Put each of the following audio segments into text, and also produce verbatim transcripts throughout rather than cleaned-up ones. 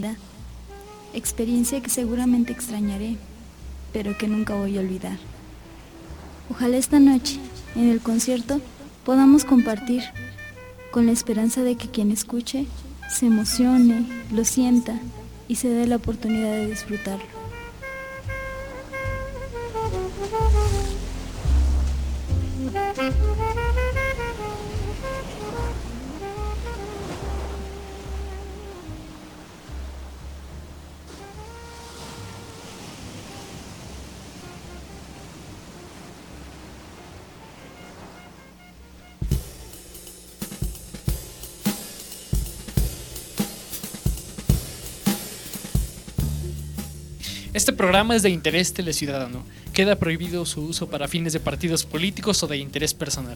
experiencia que seguramente extrañaré, pero que nunca voy a olvidar. Ojalá esta noche, en el concierto, podamos compartir, con la esperanza de que quien escuche se emocione, lo sienta y se dé la oportunidad de disfrutarlo. Este programa es de interés teleciudadano. Queda prohibido su uso para fines de partidos políticos o de interés personal.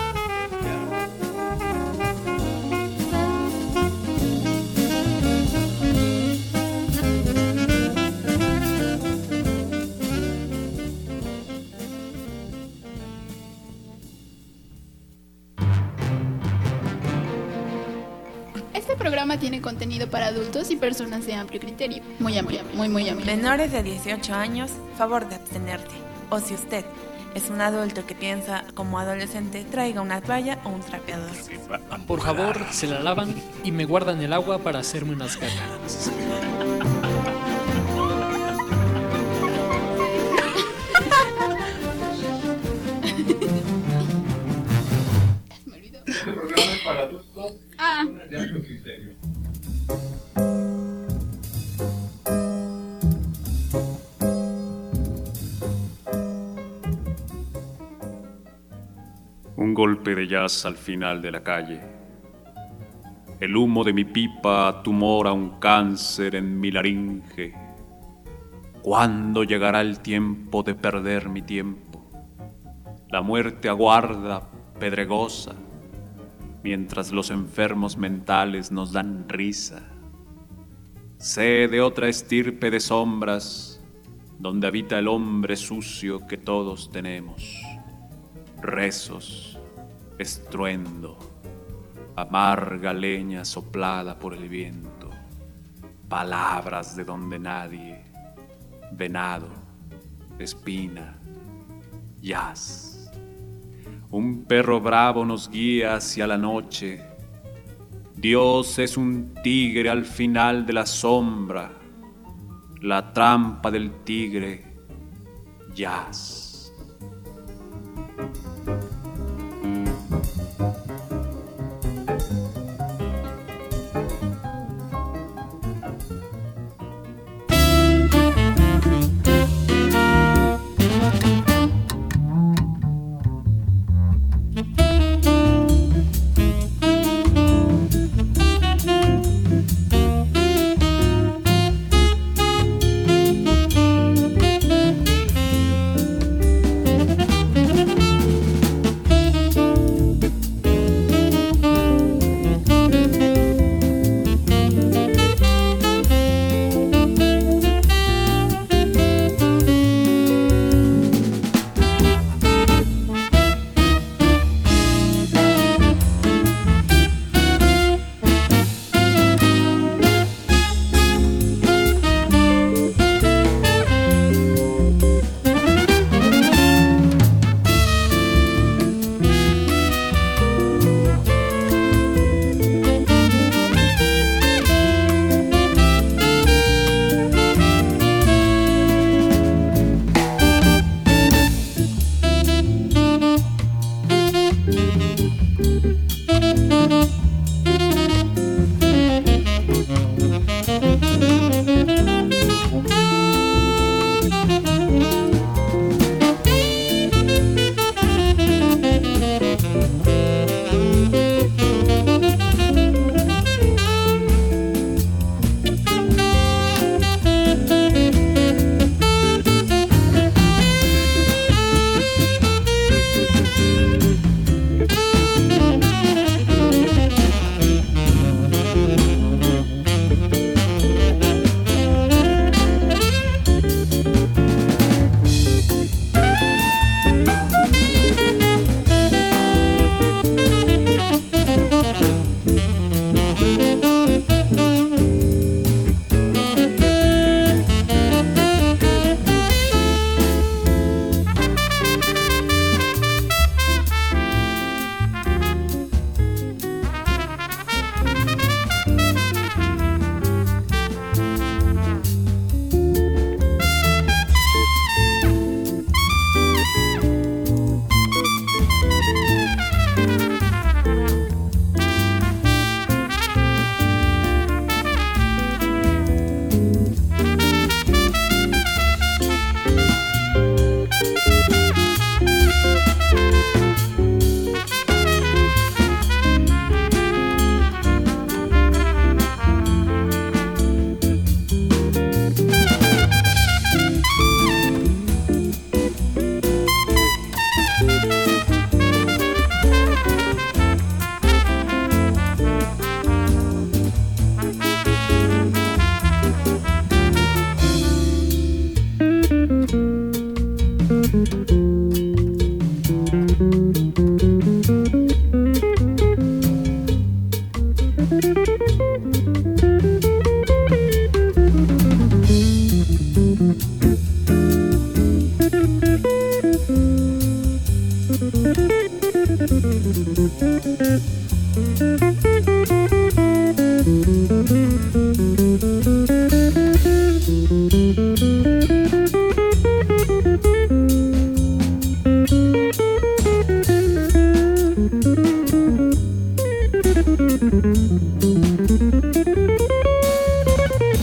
Este programa tiene contenido para adultos y personas de amplio criterio. Muy amplio, muy, muy amplio. Menores de dieciocho años, favor de abstenerte. O si usted es un adulto que piensa como adolescente, traiga una toalla o un trapeador. Por favor, se la lavan y me guardan el agua para hacerme unas ganas. Me olvidó. Este programa es para adultos Ah. de amplio criterio. Un golpe de jazz al final de la calle. El humo de mi pipa tumora un cáncer en mi laringe. ¿Cuándo llegará el tiempo de perder mi tiempo? La muerte aguarda, pedregosa, mientras los enfermos mentales nos dan risa. Sé de otra estirpe de sombras, donde habita el hombre sucio que todos tenemos. Rezos, estruendo, amarga leña soplada por el viento, palabras de donde nadie, venado, espina, jazz. Un perro bravo nos guía hacia la noche. Dios es un tigre al final de la sombra, la trampa del tigre, jazz.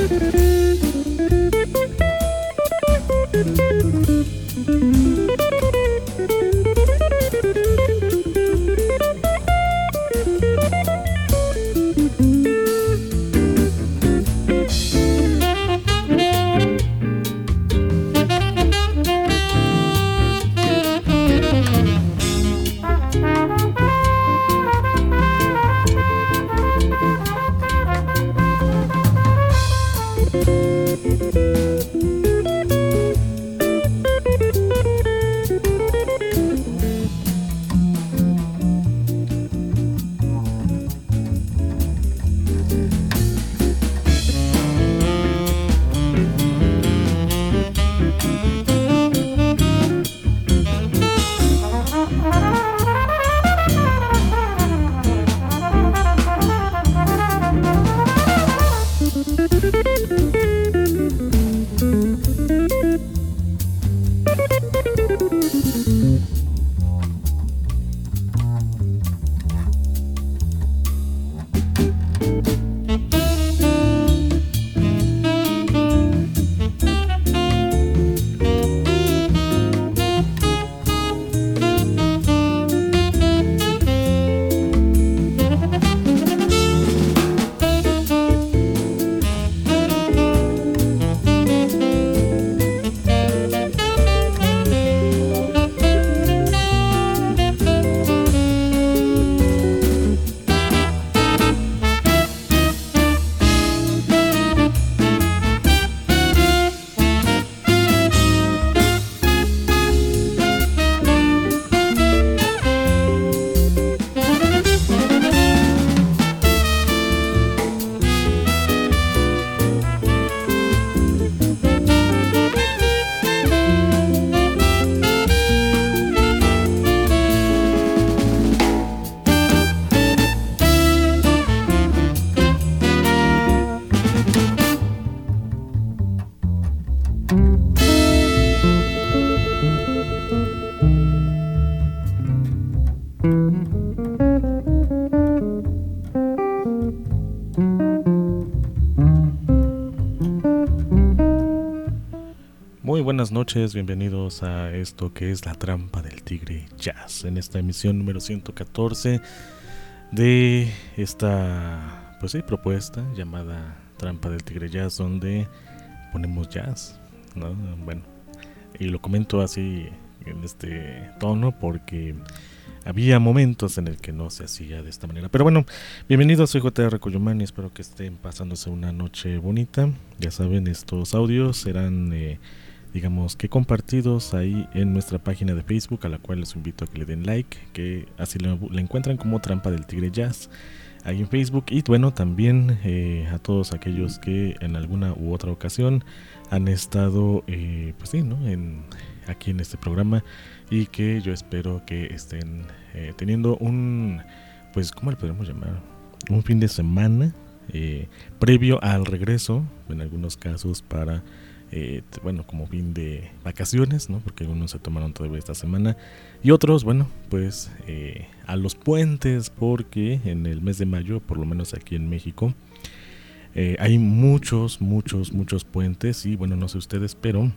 Muy buenas noches, bienvenidos a esto que es La Trampa del Tigre Jazz, en esta emisión número ciento catorce de esta pues sí, propuesta llamada Trampa del Tigre Jazz, donde ponemos jazz, ¿no? Bueno, y lo comento así en este tono porque había momentos en el que no se hacía de esta manera. Pero bueno, bienvenidos, soy J R Coyomani, espero que estén pasándose una noche bonita. Ya saben, estos audios serán eh, digamos que compartidos ahí en nuestra página de Facebook, a la cual les invito a que le den like, que así la encuentran como Trampa del Tigre Jazz ahí en Facebook. Y bueno, también eh, a todos aquellos que en alguna u otra ocasión han estado eh, pues sí, ¿no? en, aquí en este programa, y que yo espero que estén eh, teniendo un, pues ¿cómo le podemos llamar? Un fin de semana eh, previo al regreso, en algunos casos para Eh, bueno, como fin de vacaciones, ¿no? Porque algunos se tomaron todavía esta semana y otros, bueno, pues eh, a los puentes, porque en el mes de mayo, por lo menos aquí en México, eh, hay muchos, muchos, muchos puentes. Y bueno, no sé ustedes, pero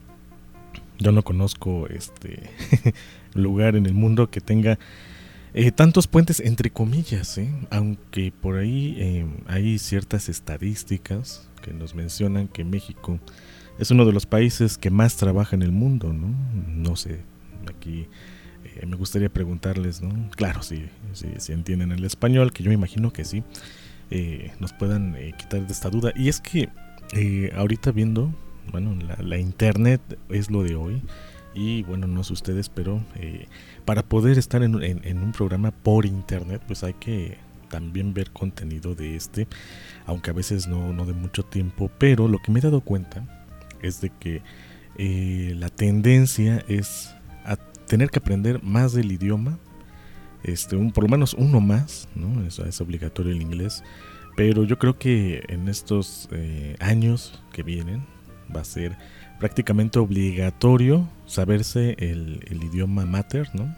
yo no conozco este lugar en el mundo que tenga eh, tantos puentes, entre comillas, ¿eh? Aunque por ahí eh, hay ciertas estadísticas que nos mencionan que México es uno de los países que más trabaja en el mundo, ¿no? No sé, aquí eh, me gustaría preguntarles, ¿no? Claro, si sí, sí, sí entienden el español, que yo me imagino que sí, eh, nos puedan eh, quitar de esta duda. Y es que eh, ahorita viendo, bueno, la, la internet es lo de hoy. Y bueno, no sé ustedes, pero eh, para poder estar en, en, en un programa por internet, pues hay que también ver contenido de este, aunque a veces no, no de mucho tiempo. Pero lo que me he dado cuenta es de que eh, la tendencia es a tener que aprender más del idioma, este, un, por lo menos uno más, ¿no? Es, es obligatorio el inglés, pero yo creo que en estos eh, años que vienen va a ser prácticamente obligatorio saberse el, el idioma mater, ¿no?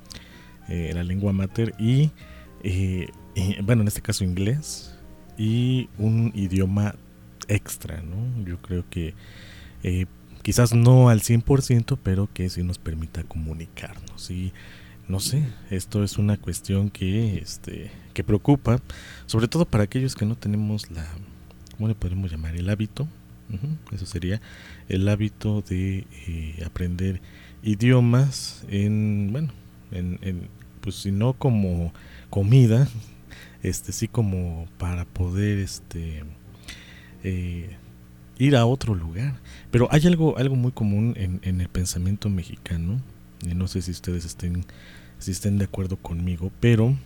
Eh, la lengua mater y, eh, y, bueno, en este caso inglés, y un idioma extra, ¿no? Yo creo que eh, quizás no al cien por ciento, pero que sí nos permita comunicarnos. Y no sé, esto es una cuestión que, este, que preocupa, sobre todo para aquellos que no tenemos la, ¿cómo le podemos llamar? El hábito, uh-huh, eso sería el hábito de eh, aprender idiomas en, bueno, en, en, pues si no como comida, este, sí como para poder, este, eh, ir a otro lugar. Pero hay algo, algo muy común en, en el pensamiento mexicano, y no sé si ustedes estén, si estén de acuerdo conmigo, pero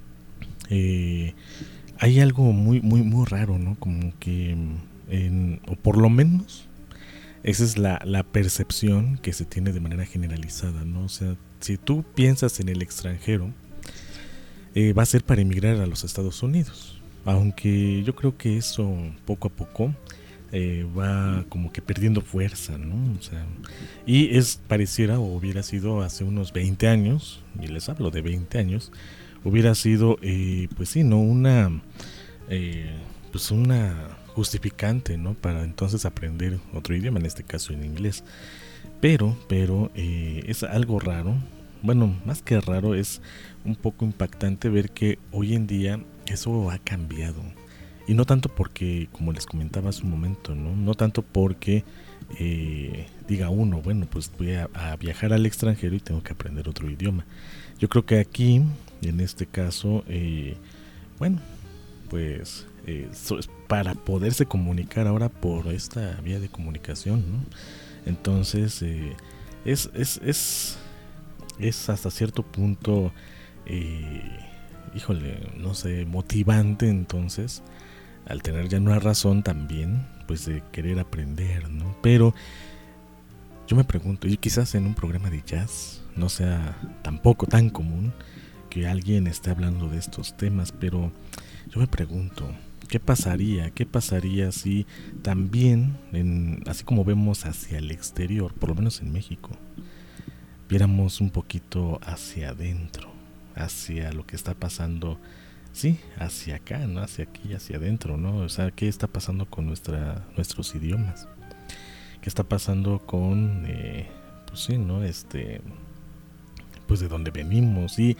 eh, hay algo muy, muy, muy raro, ¿no? Como que, en, o por lo menos, esa es la, la percepción que se tiene de manera generalizada, ¿no? O sea, si tú piensas en el extranjero, eh, va a ser para emigrar a los Estados Unidos, aunque yo creo que eso poco a poco Eh, va como que perdiendo fuerza, ¿no? O sea, y es pareciera o hubiera sido hace unos veinte años, y les hablo de veinte años, hubiera sido, eh, pues sí, ¿no? Una, eh, pues una justificante, ¿no? Para entonces aprender otro idioma, en este caso en inglés. Pero, pero eh, es algo raro, bueno, más que raro, es un poco impactante ver que hoy en día eso ha cambiado. Y no tanto porque, como les comentaba hace un momento, no, no tanto porque eh, diga uno, bueno, pues voy a, a viajar al extranjero y tengo que aprender otro idioma. Yo creo que aquí, en este caso, eh, bueno, pues eh, so, para poderse comunicar ahora por esta vía de comunicación, ¿no? Entonces, eh, es, es, es, es hasta cierto punto, eh, híjole, no sé, motivante entonces, al tener ya una razón también, pues de querer aprender, ¿no? Pero yo me pregunto, y quizás en un programa de jazz no sea tampoco tan común que alguien esté hablando de estos temas, pero yo me pregunto, ¿qué pasaría? ¿Qué pasaría si también, en, así como vemos hacia el exterior, por lo menos en México, viéramos un poquito hacia adentro, hacia lo que está pasando? Sí, hacia acá, ¿no? Hacia aquí, hacia adentro, ¿no? O sea, ¿qué está pasando con nuestra, nuestros idiomas? ¿Qué está pasando con, eh, pues sí, ¿no? Este, pues de dónde venimos. Y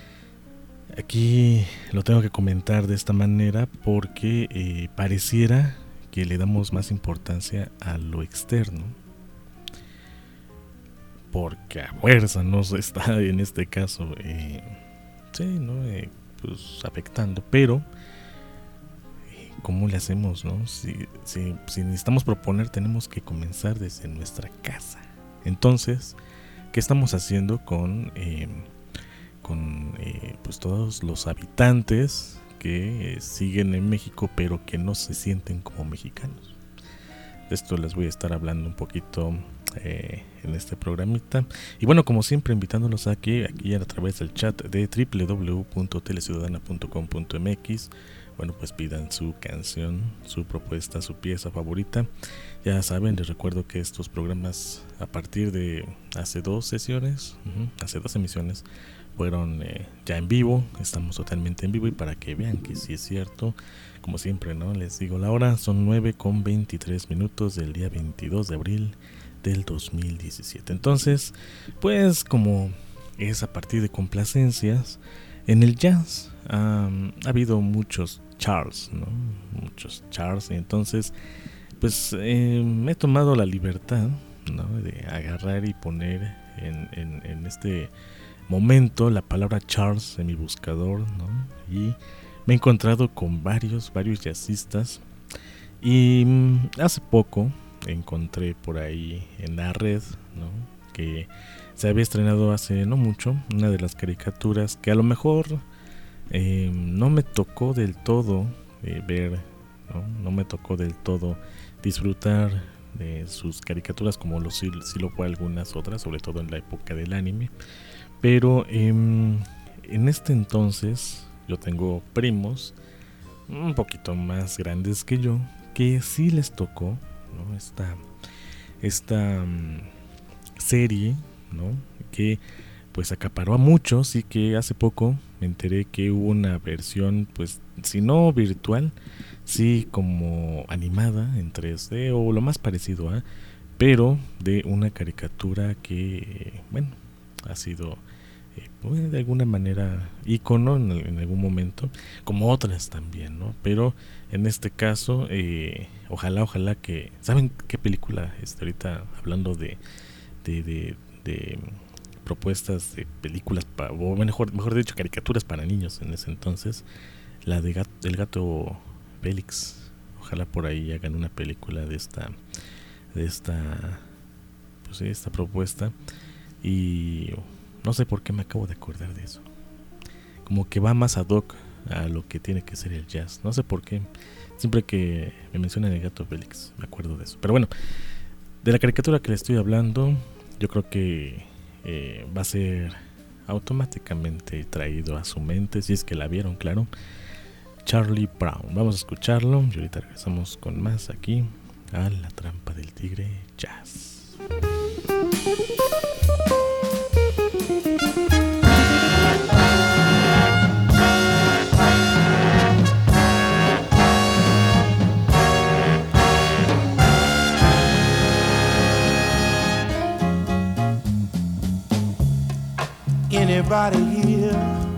aquí lo tengo que comentar de esta manera porque eh, pareciera que le damos más importancia a lo externo. Porque a fuerza nos está, en este caso, eh, sí, ¿no? Eh, pues afectando, pero ¿cómo le hacemos, no? Si, si, si necesitamos proponer, tenemos que comenzar desde nuestra casa. Entonces, ¿qué estamos haciendo con eh, con eh, pues todos los habitantes que eh, siguen en México, pero que no se sienten como mexicanos? De esto les voy a estar hablando un poquito eh, en este programita. Y bueno, como siempre, invitándolos a que aquí a través del chat de doble u doble u doble u punto teleciudadana punto com punto m x, bueno, pues pidan su canción, su propuesta, su pieza favorita. Ya saben, les recuerdo que estos programas, a partir de hace dos sesiones, uh-huh, hace dos emisiones, fueron eh, ya en vivo. Estamos totalmente en vivo, y para que vean que sí es cierto, como siempre, ¿no? Les digo la hora, son nueve con veintitrés minutos del día veintidós de abril del dos mil diecisiete. Entonces, pues como es a partir de complacencias, en el jazz um, ha habido muchos Charles, ¿no? Muchos Charles, y entonces pues eh, me he tomado la libertad, ¿no? De agarrar y poner en, en, en este momento la palabra Charles en mi buscador, ¿no? Y me he encontrado con varios, varios jazzistas, y um, hace poco encontré por ahí en la red, ¿no? Que se había estrenado hace no mucho una de las caricaturas que a lo mejor eh, no me tocó del todo eh, ver, ¿no? No me tocó del todo disfrutar de sus caricaturas como lo sí, sí lo fue algunas otras, sobre todo en la época del anime. Pero eh, en este entonces yo tengo primos un poquito más grandes que yo que sí les tocó, ¿no? Esta, esta um, serie, ¿no? Que pues acaparó a muchos, y que hace poco me enteré que hubo una versión, pues si no virtual, sí como animada en tres D o lo más parecido a, pero de una caricatura que, bueno, ha sido eh, pues, de alguna manera ícono en, en algún momento, como otras también, ¿no? Pero en este caso, eh, ojalá, ojalá que, ¿saben qué película está ahorita hablando de, de, de, de propuestas de películas, pa, o mejor, mejor dicho, caricaturas para niños en ese entonces? La de gato, del gato Félix. Ojalá por ahí hagan una película de esta, de esta, pues sí, esta propuesta. Y no sé por qué me acabo de acordar de eso. Como que va más ad hoc a lo que tiene que ser el jazz. No sé por qué. Siempre que me mencionan el gato Félix, me acuerdo de eso. Pero bueno, de la caricatura que le estoy hablando, yo creo que eh, va a ser automáticamente traído a su mente, si es que la vieron, claro. Charlie Brown. Vamos a escucharlo y ahorita regresamos con más aquí a La Trampa del Tigre Jazz. Anybody here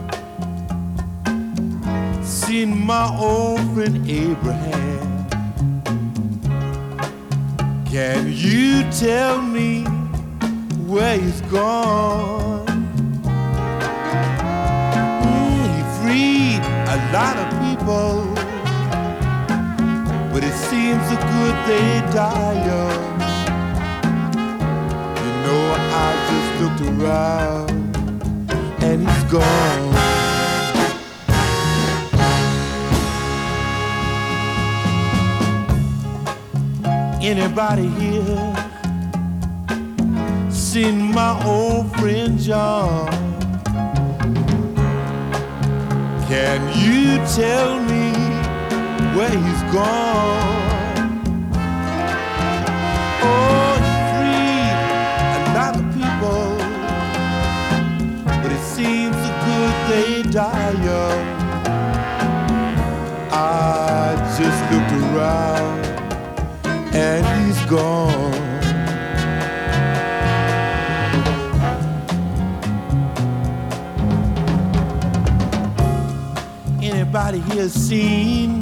seen my old friend Abraham? Can you tell me where he's gone? Mm, he freed a lot of people, but it seems the good they die young. You know, I just looked around and he's gone. Anybody here seen my old friend John? Can you tell me where he's gone? Oh, he freed a lot of people, but it seems the good they die young. I just looked around and he's gone. Anybody here seen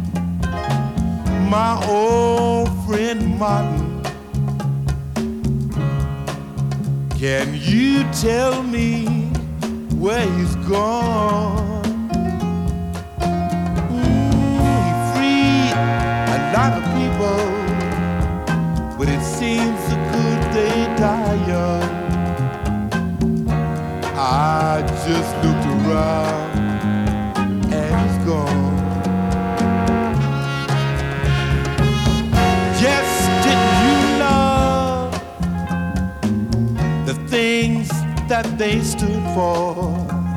my old friend Martin? Can you tell me where he's gone? Mm, he freed a lot of people, but it seems the good they die young. I just looked around and he's gone. Yes, didn't you love the things that they stood for?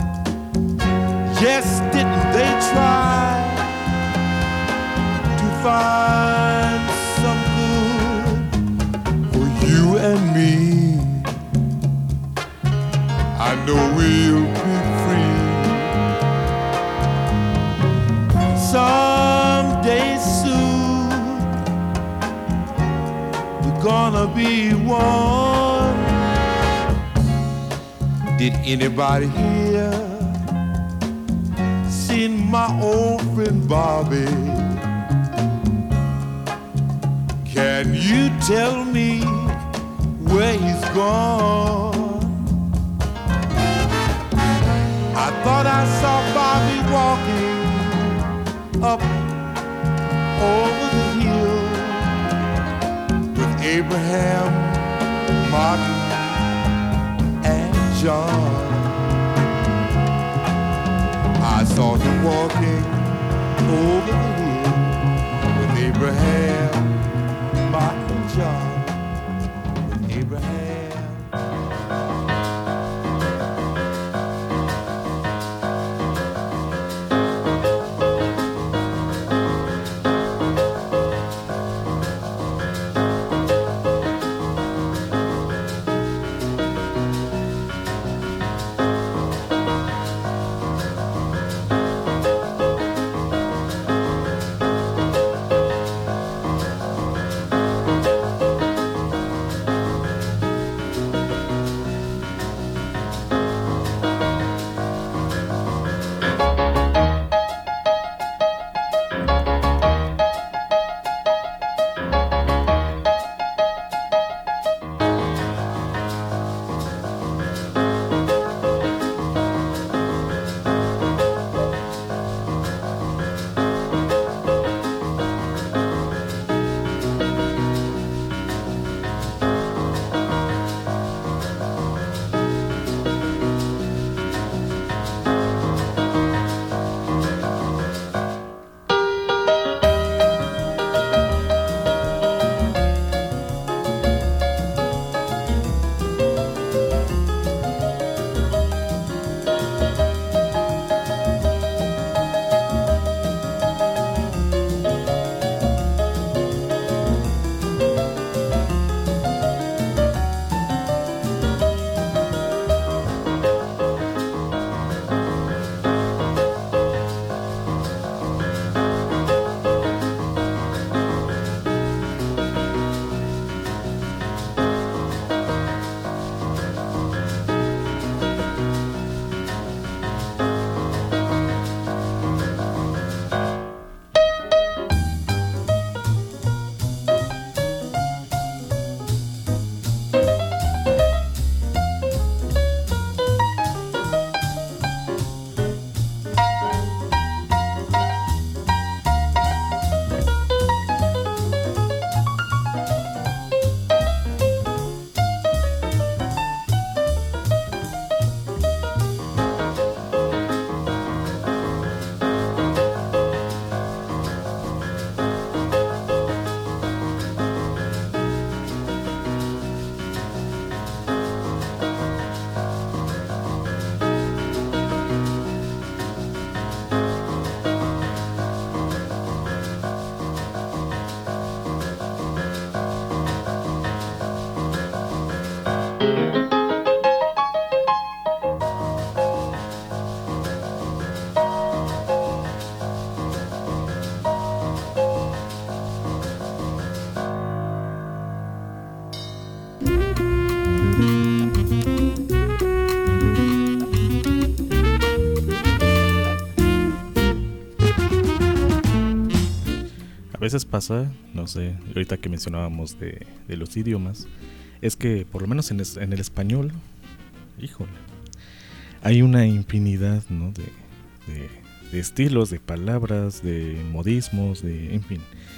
Yes, didn't they try to find some good for you and me? I know we'll be free someday soon. We're gonna be one. Did anybody here seen my old friend Bobby? Can you tell me where he's gone? I thought I saw Bobby walking up over the hill with Abraham, Martin, and John. I saw him walking over the hill with Abraham, Martin, and John. With Abraham. A veces pasa, no sé, ahorita que mencionábamos de, de los idiomas, es que por lo menos en, es, en el español, híjole, hay una infinidad, ¿no? de, de, de estilos, de palabras, de modismos, de, en fin.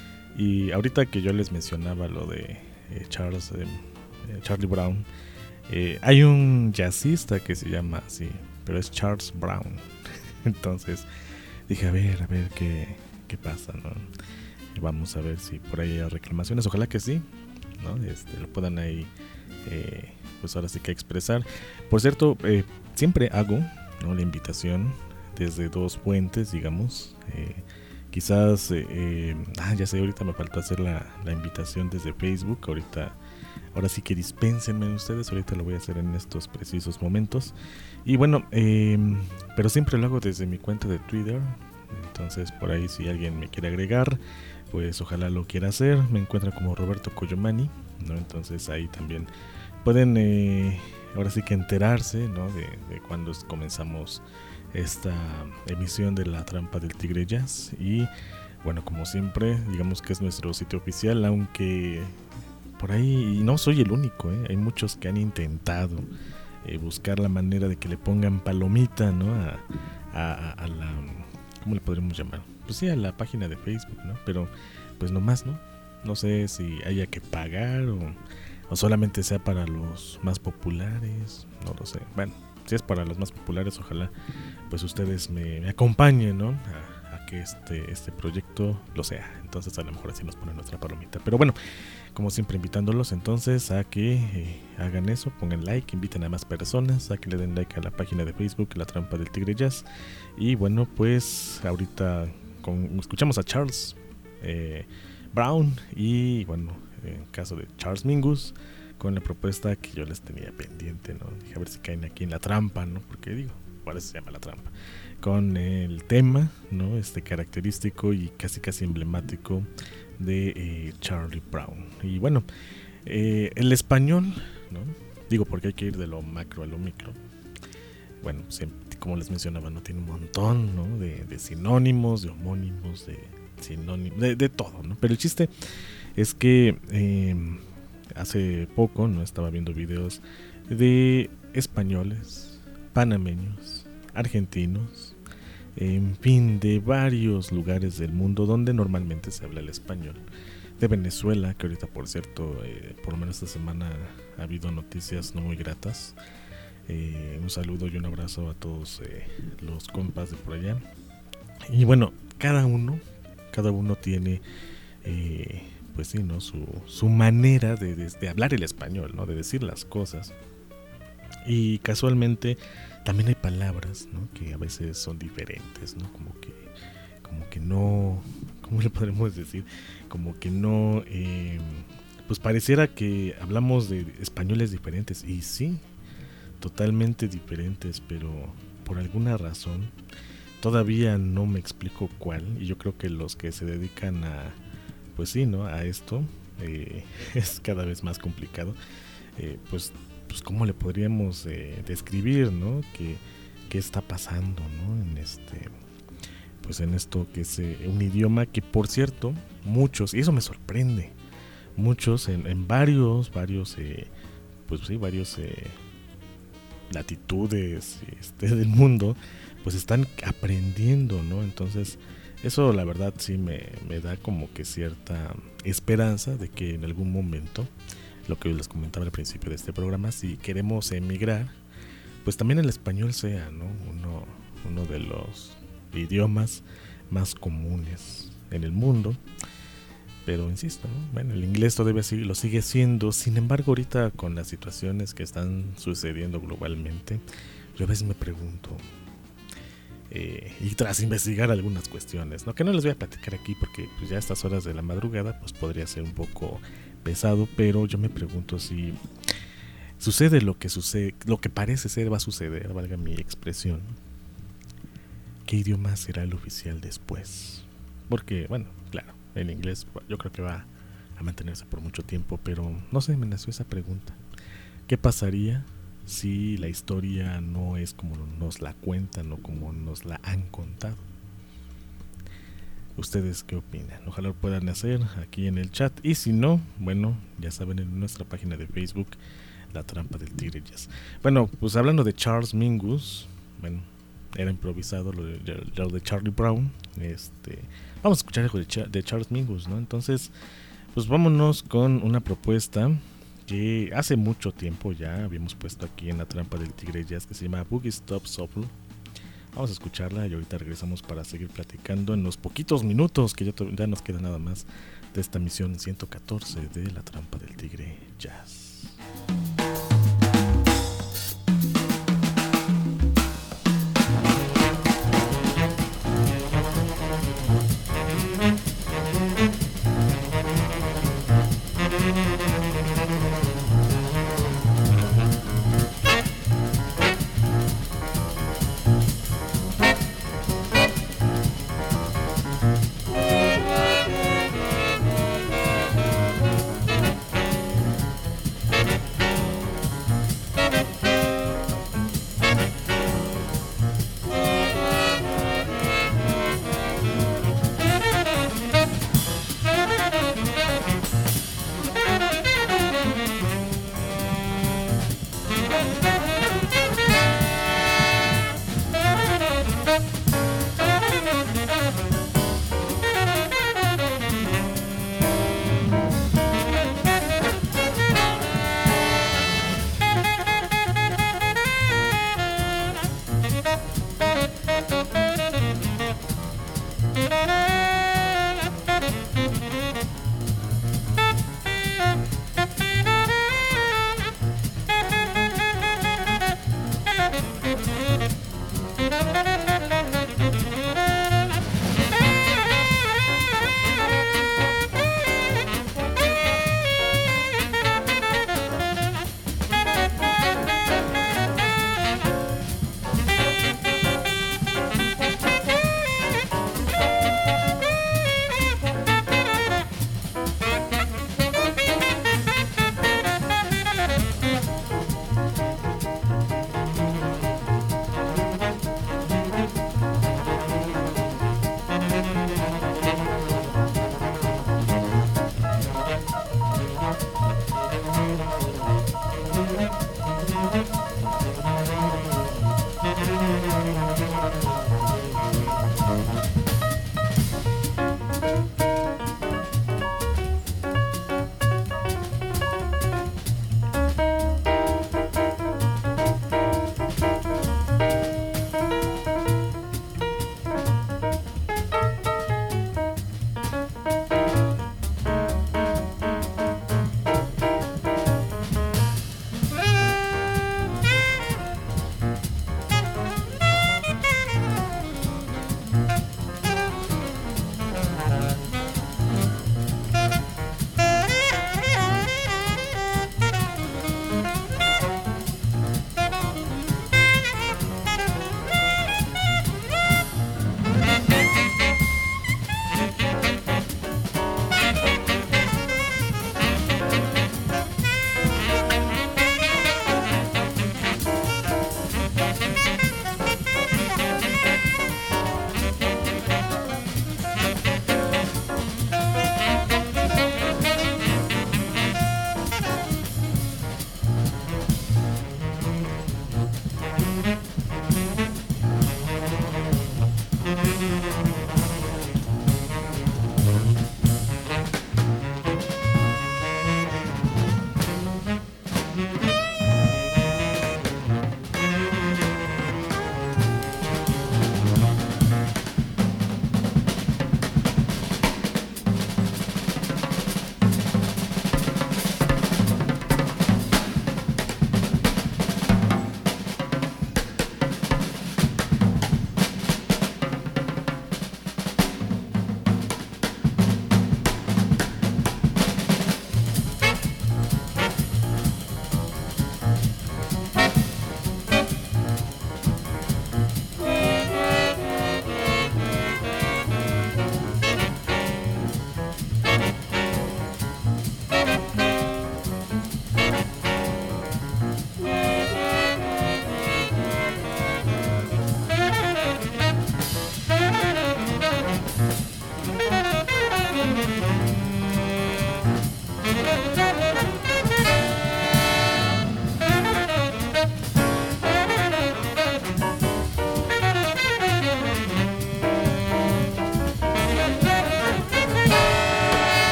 Y ahorita que yo les mencionaba lo de eh, Charles, eh, eh, Charlie Brown, eh, hay un jazzista que se llama así, pero es Charles Brown. Entonces dije, a ver, a ver qué, qué pasa, ¿no? Vamos a ver si por ahí hay reclamaciones, ojalá que sí, ¿no? Este, lo puedan ahí, eh, pues ahora sí que expresar. Por cierto, eh, siempre hago, ¿no? la invitación desde dos fuentes, digamos. Eh, quizás, eh, eh, ah, ya sé, ahorita me faltó hacer la, la invitación desde Facebook. Ahorita, ahora sí que dispénsenme ustedes, ahorita lo voy a hacer en estos precisos momentos. Y bueno, eh, pero siempre lo hago desde mi cuenta de Twitter. Entonces, por ahí, si alguien me quiere agregar, pues ojalá lo quiera hacer. Me encuentran como Roberto Coyomani, ¿no? Entonces ahí también pueden eh, ahora sí que enterarse, ¿no? de, de cuando comenzamos esta emisión de La Trampa del Tigre Jazz. Y bueno, como siempre, digamos que es nuestro sitio oficial, aunque por ahí no soy el único, ¿eh? Hay muchos que han intentado eh, buscar la manera de que le pongan palomita, ¿no? a, a, a la, ¿cómo le podríamos llamar? Pues sí, a la página de Facebook, ¿no? Pero pues nomás, ¿no? No sé si haya que pagar o, o solamente sea para los más populares, no lo sé. Bueno, si es para los más populares, ojalá pues ustedes me, me acompañen, ¿no? A, a que este, este proyecto lo sea. Entonces a lo mejor así nos ponen nuestra palomita. Pero bueno, como siempre invitándolos entonces a que eh, hagan eso, pongan like, inviten a más personas, a que le den like a la página de Facebook, La Trampa del Tigre Jazz. Y bueno, pues ahorita con, escuchamos a Charles eh, Brown y bueno, en caso de Charles Mingus, con la propuesta que yo les tenía pendiente, ¿no? Dije a ver si caen aquí en la trampa, ¿no? Porque digo, por eso se llama La Trampa. Con el tema, ¿no? Este característico y casi casi emblemático de eh, Charlie Brown. Y bueno, eh, el español, ¿no? Digo porque hay que ir de lo macro a lo micro. Bueno, siempre, como les mencionaba, no tiene un montón, ¿no? de, de sinónimos, de homónimos, de sinónimos, de, de todo, ¿no? Pero el chiste es que eh, hace poco, ¿no? Estaba viendo videos de españoles, panameños, argentinos, en fin, de varios lugares del mundo donde normalmente se habla el español. De Venezuela, que ahorita por cierto, eh, por lo menos esta semana ha habido noticias no muy gratas. Eh, un saludo y un abrazo a todos eh, los compas de por allá. Y bueno, cada uno, cada uno tiene, eh, pues sí, ¿no? Su, su manera de, de, de hablar el español, ¿no? De decir las cosas. Y casualmente también hay palabras, ¿no? Que a veces son diferentes, ¿no? Como que, como que no, ¿cómo le podemos decir? Como que no, eh, pues pareciera que hablamos de españoles diferentes. Y sí, totalmente diferentes, pero por alguna razón todavía no me explico cuál, y yo creo que los que se dedican a, pues sí, ¿no? A esto eh, es cada vez más complicado. Eh, pues, pues cómo le podríamos eh, describir, ¿no? ¿Qué, qué está pasando, ¿no? En este, pues en esto que es eh, un idioma que, por cierto, muchos, y eso me sorprende, muchos en, en varios, varios, eh, pues sí, varios eh, latitudes este, del mundo, pues están aprendiendo, ¿no? Entonces eso la verdad sí me, me da como que cierta esperanza de que en algún momento, lo que les comentaba al principio de este programa, si queremos emigrar, pues también el español sea, ¿no? uno, uno de los idiomas más comunes en el mundo. Pero insisto, ¿no? Bueno, el inglés todavía sigue, lo sigue siendo. Sin embargo, ahorita con las situaciones que están sucediendo globalmente, yo a veces me pregunto, eh, y tras investigar algunas cuestiones, ¿no? Que no les voy a platicar aquí porque pues, ya a estas horas de la madrugada pues podría ser un poco pesado, pero yo me pregunto si, sucede lo que sucede, lo que parece ser va a suceder, valga mi expresión. ¿Qué idioma será el oficial después? Porque, bueno, claro, el inglés yo creo que va a mantenerse por mucho tiempo, pero no sé, me nació esa pregunta. ¿Qué pasaría si la historia no es como nos la cuentan o como nos la han contado? ¿Ustedes qué opinan? Ojalá lo puedan hacer aquí en el chat. Y si no, bueno, ya saben, en nuestra página de Facebook, La Trampa del Tigre Jazz. Bueno, pues hablando de Charles Mingus, bueno, era improvisado lo de, lo de Charlie Brown. Este, vamos a escuchar algo de, Char- de Charles Mingus, ¿no? Entonces, pues vámonos con una propuesta que hace mucho tiempo ya habíamos puesto aquí en La Trampa del Tigre Jazz, que se llama Boogie Stop Shuffle. Vamos a escucharla y ahorita regresamos para seguir platicando en los poquitos minutos que ya, to- ya nos queda nada más de esta misión ciento catorce de La Trampa del Tigre Jazz.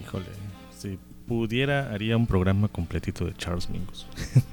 híjole, si pudiera haría un programa completito de Charles Mingus.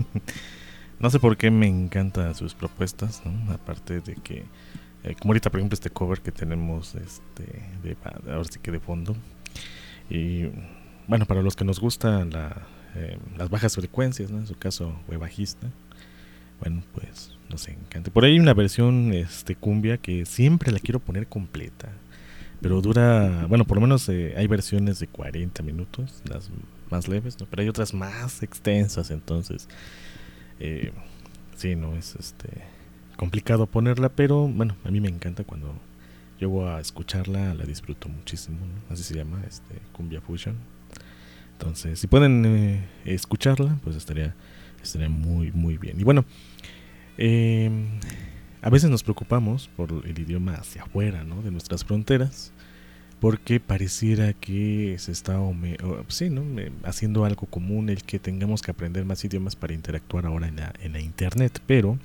No sé por qué me encantan sus propuestas, ¿no? Aparte de que, eh, como ahorita por ejemplo este cover que tenemos, este, de, ahora sí que de fondo. Y bueno, para los que nos gustan la, eh, las bajas frecuencias, ¿no? En su caso, fue bajista. Bueno, pues nos encanta. Por ahí hay una versión este, cumbia que siempre la quiero poner completa. Pero dura, bueno, por lo menos eh, hay versiones de cuarenta minutos, las más leves, ¿no? Pero hay otras más extensas, entonces... Eh, sí, no es este complicado ponerla, pero bueno, a mí me encanta cuando llego a escucharla, la disfruto muchísimo, ¿no? Así se llama, este Cumbia Fusion. Entonces, si pueden eh, escucharla, pues estaría estaría muy muy bien. Y bueno, eh, a veces nos preocupamos por el idioma hacia afuera, ¿no? De nuestras fronteras, porque pareciera que se está ome- o, sí, ¿no? haciendo algo común el que tengamos que aprender más idiomas para interactuar ahora en la, en la internet, pero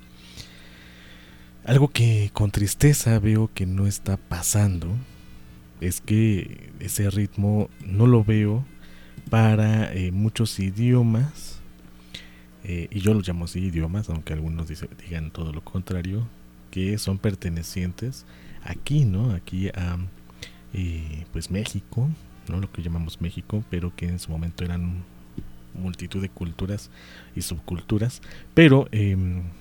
algo que con tristeza veo que no está pasando es que ese ritmo no lo veo para eh, muchos idiomas, eh, y yo los llamo así idiomas, aunque algunos dice, digan todo lo contrario, que son pertenecientes aquí, ¿no? Aquí a... Eh, pues México, ¿no? Lo que llamamos México, pero que en su momento eran multitud de culturas y subculturas, pero eh,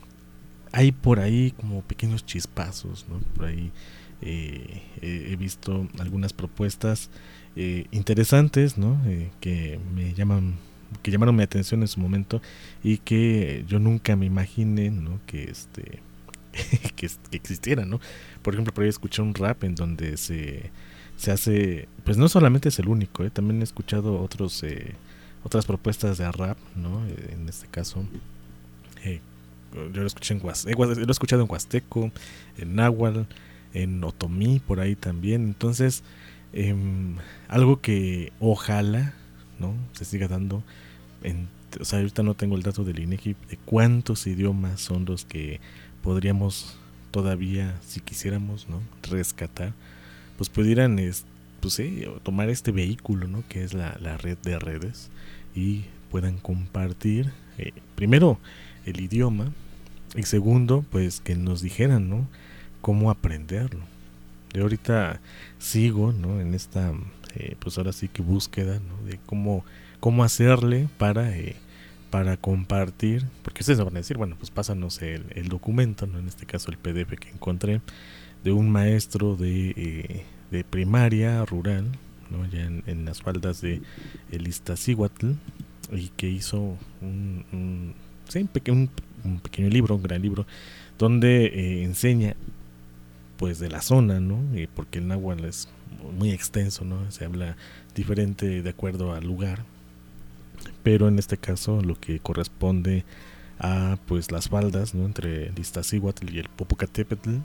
hay por ahí como pequeños chispazos, ¿no? Por ahí eh, eh, he visto algunas propuestas eh, interesantes, ¿no? Eh, que me llaman, que llamaron mi atención en su momento y que yo nunca me imaginé, ¿no? Que este que, que existieran, ¿no? Por ejemplo, por ahí escuché un rap en donde se se hace, pues no solamente es el único, ¿eh? También he escuchado otros eh, otras propuestas de rap, ¿no? Eh, en este caso, eh, yo lo escuché en Huasteco, lo he escuchado en Huasteco, en Náhuatl, en Otomí, por ahí también. Entonces, eh, algo que ojalá, ¿no? Se siga dando. En, o sea, ahorita no tengo el dato del INEGI de cuántos idiomas son los que podríamos todavía, si quisiéramos, ¿no? Rescatar, pues pudieran, pues sí, tomar este vehículo, ¿no? Que es la, la red de redes y puedan compartir, eh, primero, el idioma y segundo, pues que nos dijeran, ¿no? Cómo aprenderlo. Yo ahorita sigo, ¿no? En esta, eh, pues ahora sí que búsqueda, ¿no? De cómo, cómo hacerle para, eh, para compartir, porque ustedes van a decir, bueno, pues pásanos el, el documento, ¿no? En este caso el P D F que encontré, de un maestro de, eh, de primaria rural, ¿no? Ya en, en las faldas de el Iztaccíhuatl, y que hizo un, un, sí, un, peque, un, un pequeño libro, un gran libro, donde eh, enseña pues de la zona, ¿no? Eh, porque el náhuatl es muy extenso, ¿no? Se habla diferente de acuerdo al lugar, pero en este caso lo que corresponde a pues las faldas, ¿no? Entre el Iztaccíhuatl y el Popocatépetl.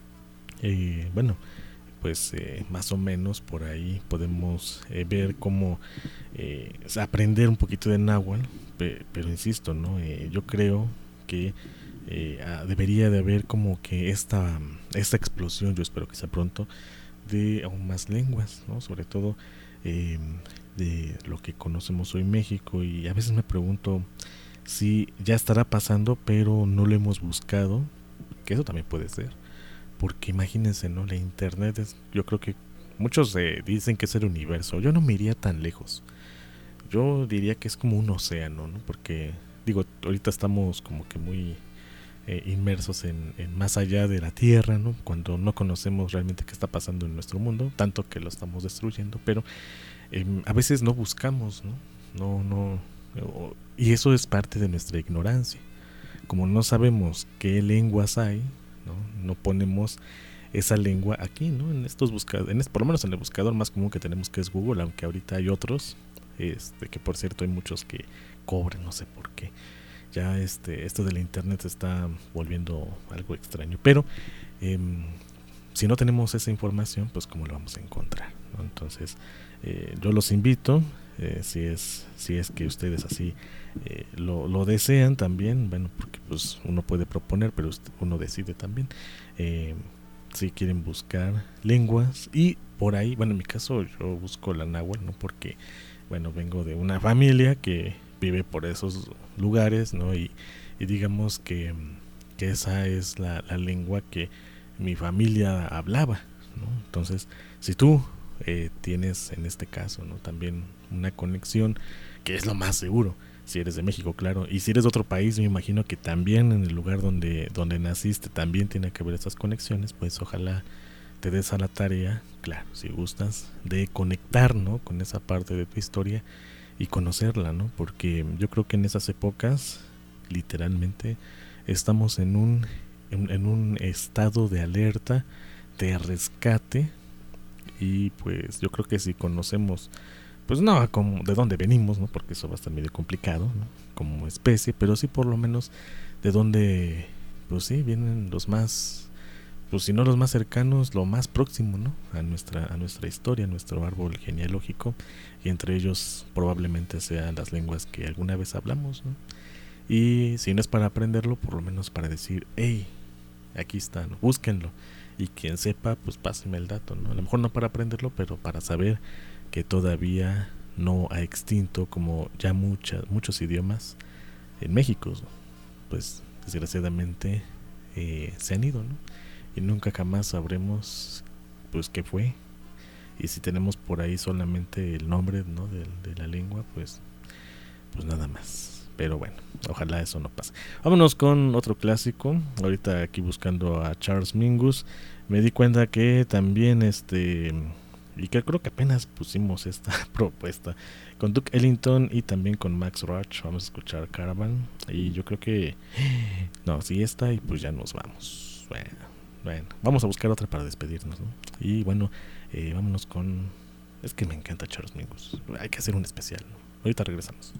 Eh, bueno, pues eh, más o menos por ahí podemos eh, ver cómo eh, aprender un poquito de náhuatl, pe- pero insisto, ¿no? Eh, yo creo que eh, ah, debería de haber como que esta, esta explosión, yo espero que sea pronto, de aún más lenguas, ¿no? Sobre todo eh, de lo que conocemos hoy México, y a veces me pregunto si ya estará pasando pero no lo hemos buscado, que eso también puede ser. Porque imagínense, ¿no? La internet es, yo creo que muchos eh, dicen que es el universo. Yo no me iría tan lejos. Yo diría que es como un océano, ¿no? Porque, digo, ahorita estamos como que muy eh, inmersos en, en más allá de la Tierra, ¿no? Cuando no conocemos realmente qué está pasando en nuestro mundo, tanto que lo estamos destruyendo, pero eh, a veces no buscamos, ¿no? No, no, no, y eso es parte de nuestra ignorancia. Como no sabemos qué lenguas hay, ¿no? No ponemos esa lengua aquí, ¿no? En estos buscadores, en este, por lo menos en el buscador más común que tenemos, que es Google, aunque ahorita hay otros, este, que por cierto hay muchos que cobran, no sé por qué. Ya este, esto de la internet se está volviendo algo extraño, pero eh, si no tenemos esa información, pues cómo lo vamos a encontrar, ¿no? Entonces eh, yo los invito, eh, si es si es que ustedes así eh, lo, lo desean también, bueno, porque pues uno puede proponer, pero uno decide también, eh, si quieren buscar lenguas, y por ahí, bueno, en mi caso yo busco la náhuatl, ¿no? Porque, bueno, vengo de una familia que vive por esos lugares, ¿no? Y, y digamos que, que esa es la, la lengua que mi familia hablaba, ¿no? Entonces, si tú eh, tienes en este caso, ¿no? También una conexión, que es lo más seguro, si eres de México, claro, y si eres de otro país, me imagino que también en el lugar donde, donde naciste también tiene que haber esas conexiones, pues ojalá te des a la tarea, claro, si gustas, de conectar, ¿no? Con esa parte de tu historia y conocerla, ¿no? Porque yo creo que en esas épocas, literalmente, estamos en un, en, en un estado de alerta, de rescate, y pues yo creo que si conocemos, pues no como de dónde venimos, ¿no? Porque eso va a estar medio complicado, ¿no? Como especie, pero sí por lo menos de dónde, pues sí, vienen los más, pues si no los más cercanos, lo más próximo, ¿no? A nuestra, a nuestra historia, a nuestro árbol genealógico, y entre ellos probablemente sean las lenguas que alguna vez hablamos, ¿no? Y si no es para aprenderlo, por lo menos para decir, hey, aquí está, ¿no? Búsquenlo, y quien sepa, pues pásenme el dato, ¿no? A lo mejor no para aprenderlo, pero para saber que todavía no ha extinto, como ya muchas, muchos idiomas en México, pues desgraciadamente eh, se han ido, ¿no? Y nunca jamás sabremos pues qué fue, y si tenemos por ahí solamente el nombre, ¿no? de, de la lengua, pues pues nada más. Pero bueno, ojalá eso no pase. Vámonos con otro clásico. Ahorita aquí buscando a Charles Mingus, me di cuenta que también este, y que creo que apenas pusimos esta propuesta con Duke Ellington y también con Max Roach. Vamos a escuchar Caravan, y yo creo que no, sí esta, y pues ya nos vamos. Bueno, bueno, vamos a buscar otra para despedirnos, ¿no? Y bueno, eh, vámonos con, es que me encanta Charles Mingus, hay que hacer un especial, ¿no? Ahorita regresamos.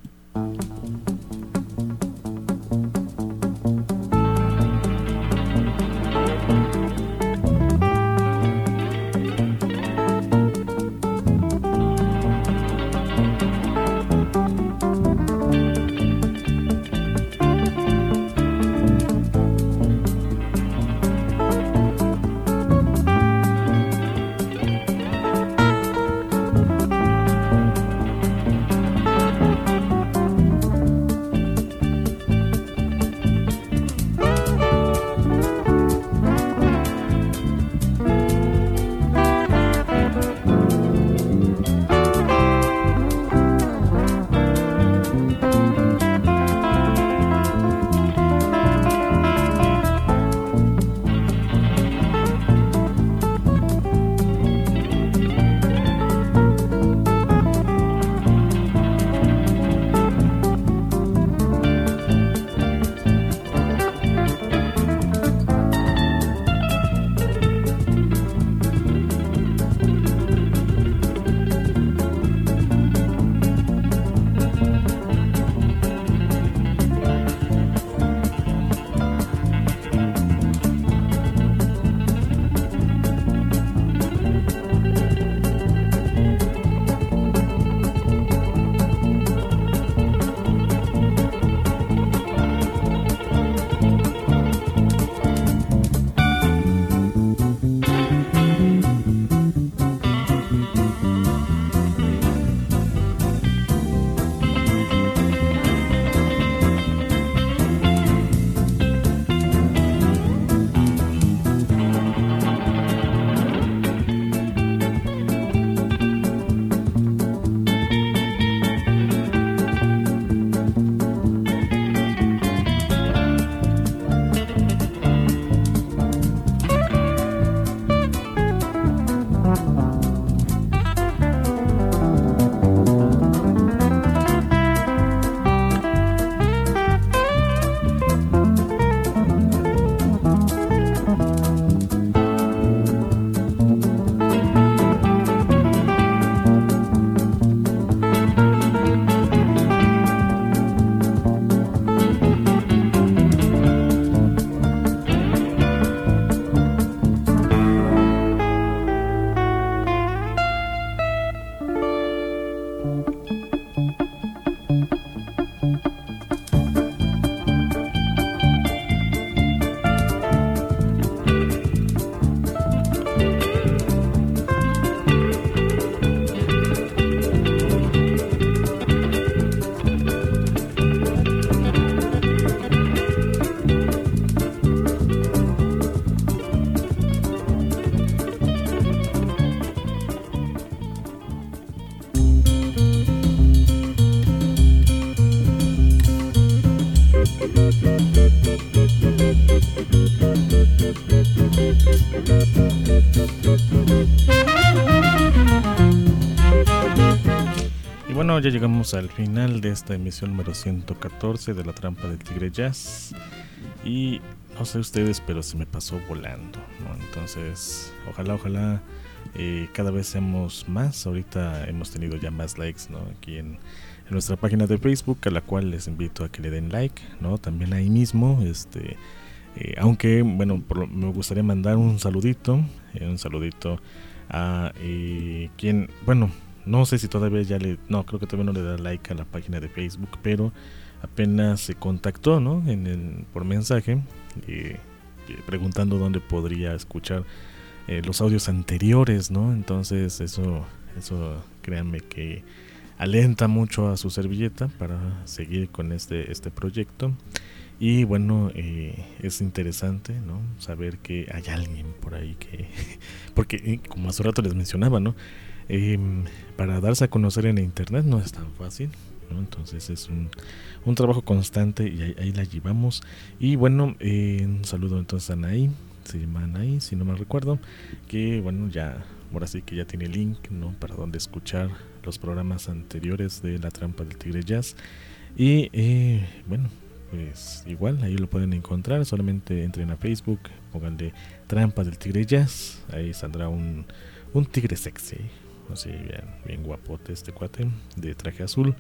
bueno, ya llegamos al final de esta emisión número ciento catorce de La Trampa del Tigre Jazz. Y no sé ustedes, pero se me pasó volando, ¿no? Entonces, ojalá, ojalá eh, cada vez seamos más. Ahorita hemos tenido ya más likes, ¿no? Aquí en, en nuestra página de Facebook, a la cual les invito a que le den like, ¿no? También ahí mismo, este... Eh, aunque, bueno, por lo, me gustaría mandar un saludito, eh, un saludito a eh, quien, bueno, no sé si todavía ya le, no, creo que todavía no le da like a la página de Facebook, pero apenas se contactó, ¿no? En el, por mensaje, eh, eh, preguntando dónde podría escuchar eh, los audios anteriores, ¿no? Entonces eso, eso, créanme que alienta mucho a su servilleta para seguir con este, este proyecto. Y bueno, eh, es interesante, ¿no? Saber que hay alguien por ahí que... Porque, eh, como hace rato les mencionaba, ¿no? Eh, para darse a conocer en internet no es tan fácil, ¿no? Entonces es un, un trabajo constante y ahí, ahí la llevamos. Y bueno, eh, un saludo entonces a Anaí, se llama Anaí, si no mal recuerdo, que bueno, ya, ahora sí que ya tiene link, ¿no? Para donde escuchar los programas anteriores de La Trampa del Tigre Jazz. Y eh, bueno... pues igual ahí lo pueden encontrar, solamente entren a Facebook, pónganle Trampa del Tigre Jazz, ahí saldrá un, un tigre sexy, así bien, bien guapote este cuate de traje azul.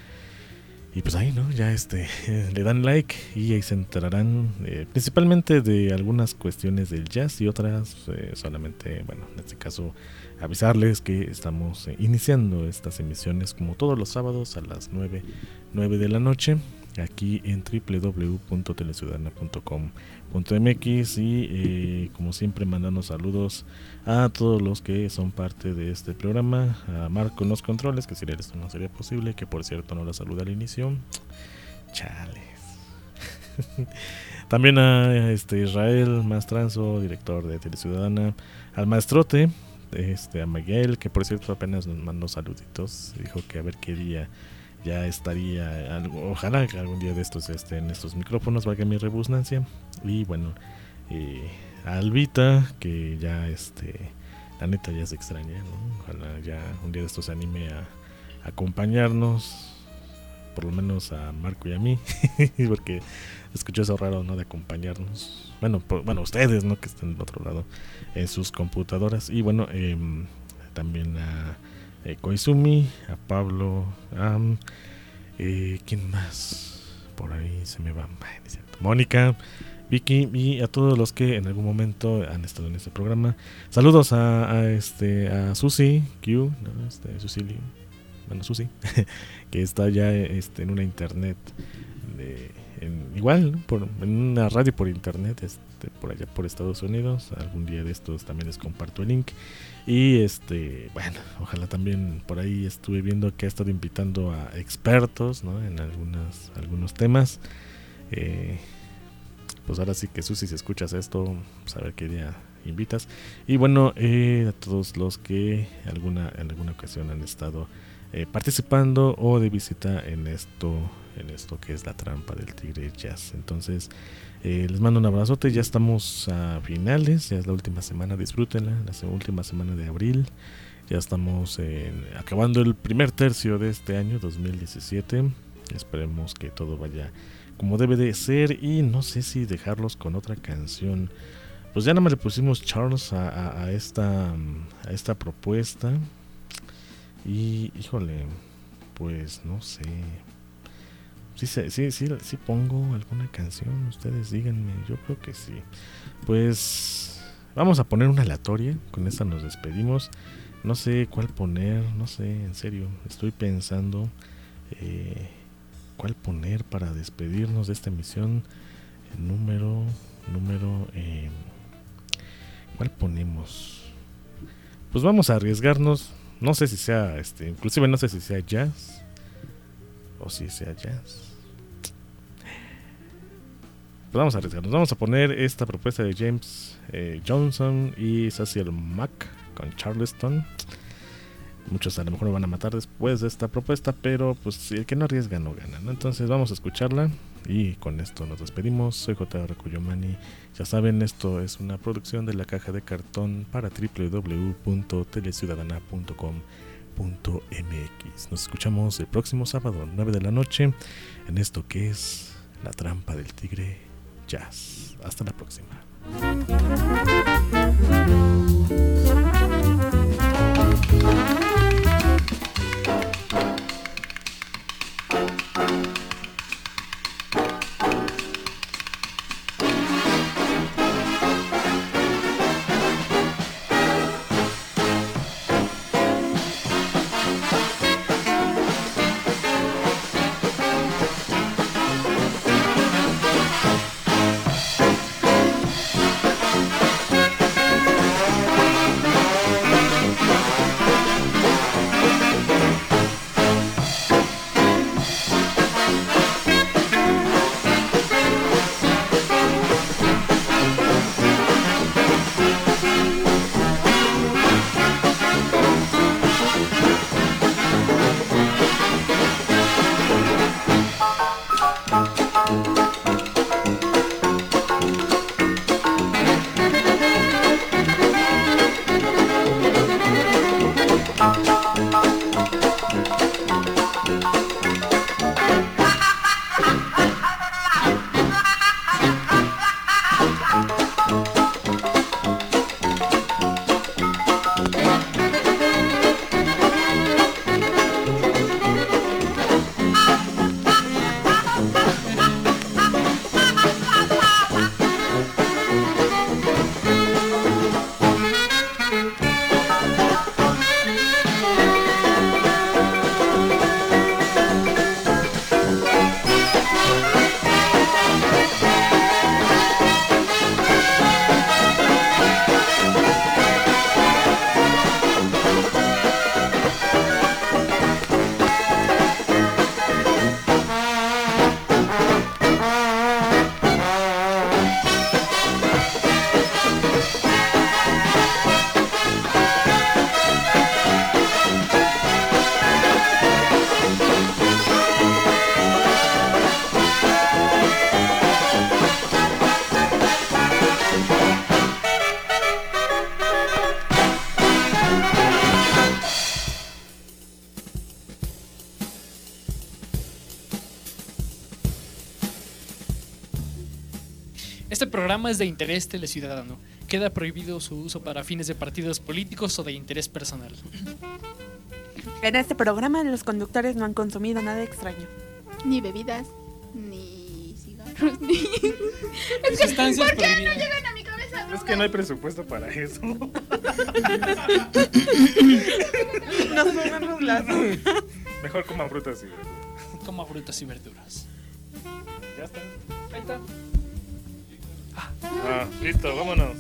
Y pues ahí, ¿no? Ya este le dan like y ahí se enterarán eh, principalmente de algunas cuestiones del jazz y otras eh, solamente, bueno, en este caso avisarles que estamos eh, iniciando estas emisiones como todos los sábados a las nueve de la noche. Aquí en doble u doble u doble u punto teleciudadana punto com punto m x y eh, como siempre mandando saludos a todos los que son parte de este programa, a Marco en los controles, que sin él esto no sería posible, que por cierto no la saludé al inicio, chales. También a este Israel Mastranzo, director de Teleciudadana, al Maestrote, este, a Miguel, que por cierto apenas nos mandó saluditos, dijo que a ver qué día ya estaría, algo, ojalá que algún día de estos esté en estos micrófonos, valga mi rebusnancia. Y bueno, eh, a Albita, que ya este, la neta ya se extraña, ¿no? Ojalá ya un día de estos se anime a, a acompañarnos, por lo menos a Marco y a mí, porque escuché eso raro, ¿no? De acompañarnos, bueno, por, bueno, ustedes, ¿no? Que estén del otro lado en sus computadoras. Y bueno, eh, también a Eh, Koizumi, a Pablo, a eh, ¿quién más? Por ahí se me va, Mónica, Vicky y a todos los que en algún momento han estado en este programa. Saludos a, a este a Susi Q, ¿no? este, Susi, bueno Susi, que está ya este, en una internet de, en, igual, ¿no? por, en una radio por internet, este, por allá por Estados Unidos. Algún día de estos también les comparto el link. Y este, bueno, ojalá también por ahí estuve viendo que ha estado invitando a expertos, ¿no? En algunas, algunos temas. Eh, pues ahora sí que Susi, si escuchas esto, saber qué día invitas. Y bueno, eh, a todos los que alguna, en alguna ocasión han estado eh, participando o de visita en esto, en esto que es La Trampa del Tigre Jazz. Entonces, Eh, les mando un abrazote, ya estamos a finales, ya es la última semana, disfrútenla, la última semana de abril, ya estamos en, acabando el primer tercio de este año dos mil diecisiete, esperemos que todo vaya como debe de ser y no sé si dejarlos con otra canción. Pues ya nada más le pusimos Charles a, a, a, esta, a esta propuesta y híjole, pues no sé. Sí, sí, sí, sí pongo alguna canción, ustedes díganme, yo creo que sí. Pues vamos a poner una aleatoria, con esta nos despedimos. No sé cuál poner, no sé, en serio, estoy pensando eh, cuál poner para despedirnos de esta emisión. El número, número, eh, ¿cuál ponemos? Pues vamos a arriesgarnos, no sé si sea, este, inclusive no sé si sea jazz o si sea jazz. Pues vamos a arriesgarnos, vamos a poner esta propuesta de James eh, Johnson y Cecil Mack con Charleston. Muchos a lo mejor me van a matar después de esta propuesta, pero pues el que no arriesga no gana, ¿no? Entonces vamos a escucharla y con esto nos despedimos. Soy J R Cuyomani. Ya saben, esto es una producción de La Caja de Cartón para doble u doble u doble u punto teleciudadana punto com punto m x. Nos escuchamos el próximo sábado, nueve de la noche, en esto que es La Trampa del Tigre Jazz. Hasta la próxima. Este programa es de interés teleciudadano. Queda prohibido su uso para fines de partidos políticos o de interés personal. En este programa los conductores no han consumido nada extraño. Ni bebidas, ni cigarros, ni... Es que, Sustancias ¿por qué no prohibidas. llegan a mi cabeza? Es que no hay presupuesto para eso. Nos ponemos las... Mejor coman frutas y verduras. Como frutas y verduras. Ya está. Ahí está. Ah, listo, vámonos.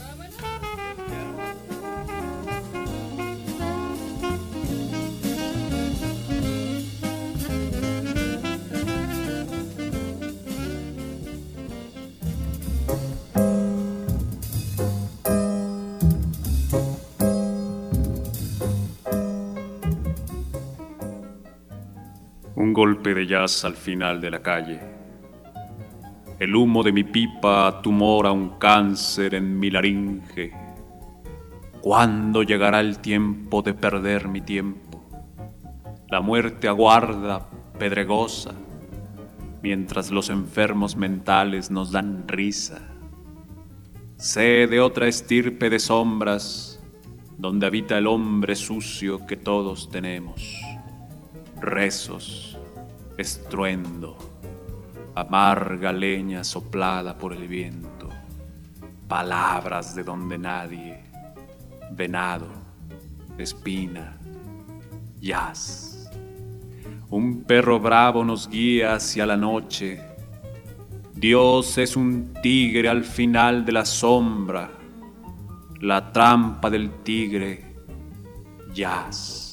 Un golpe de jazz al final de la calle. El humo de mi pipa tumora un cáncer en mi laringe. ¿Cuándo llegará el tiempo de perder mi tiempo? La muerte aguarda, pedregosa, mientras los enfermos mentales nos dan risa. Sé de otra estirpe de sombras, donde habita el hombre sucio que todos tenemos. Rezos, estruendo, amarga leña soplada por el viento, palabras de donde nadie, venado, espina, jazz. Un perro bravo nos guía hacia la noche. Dios es un tigre al final de la sombra, la trampa del tigre, jazz.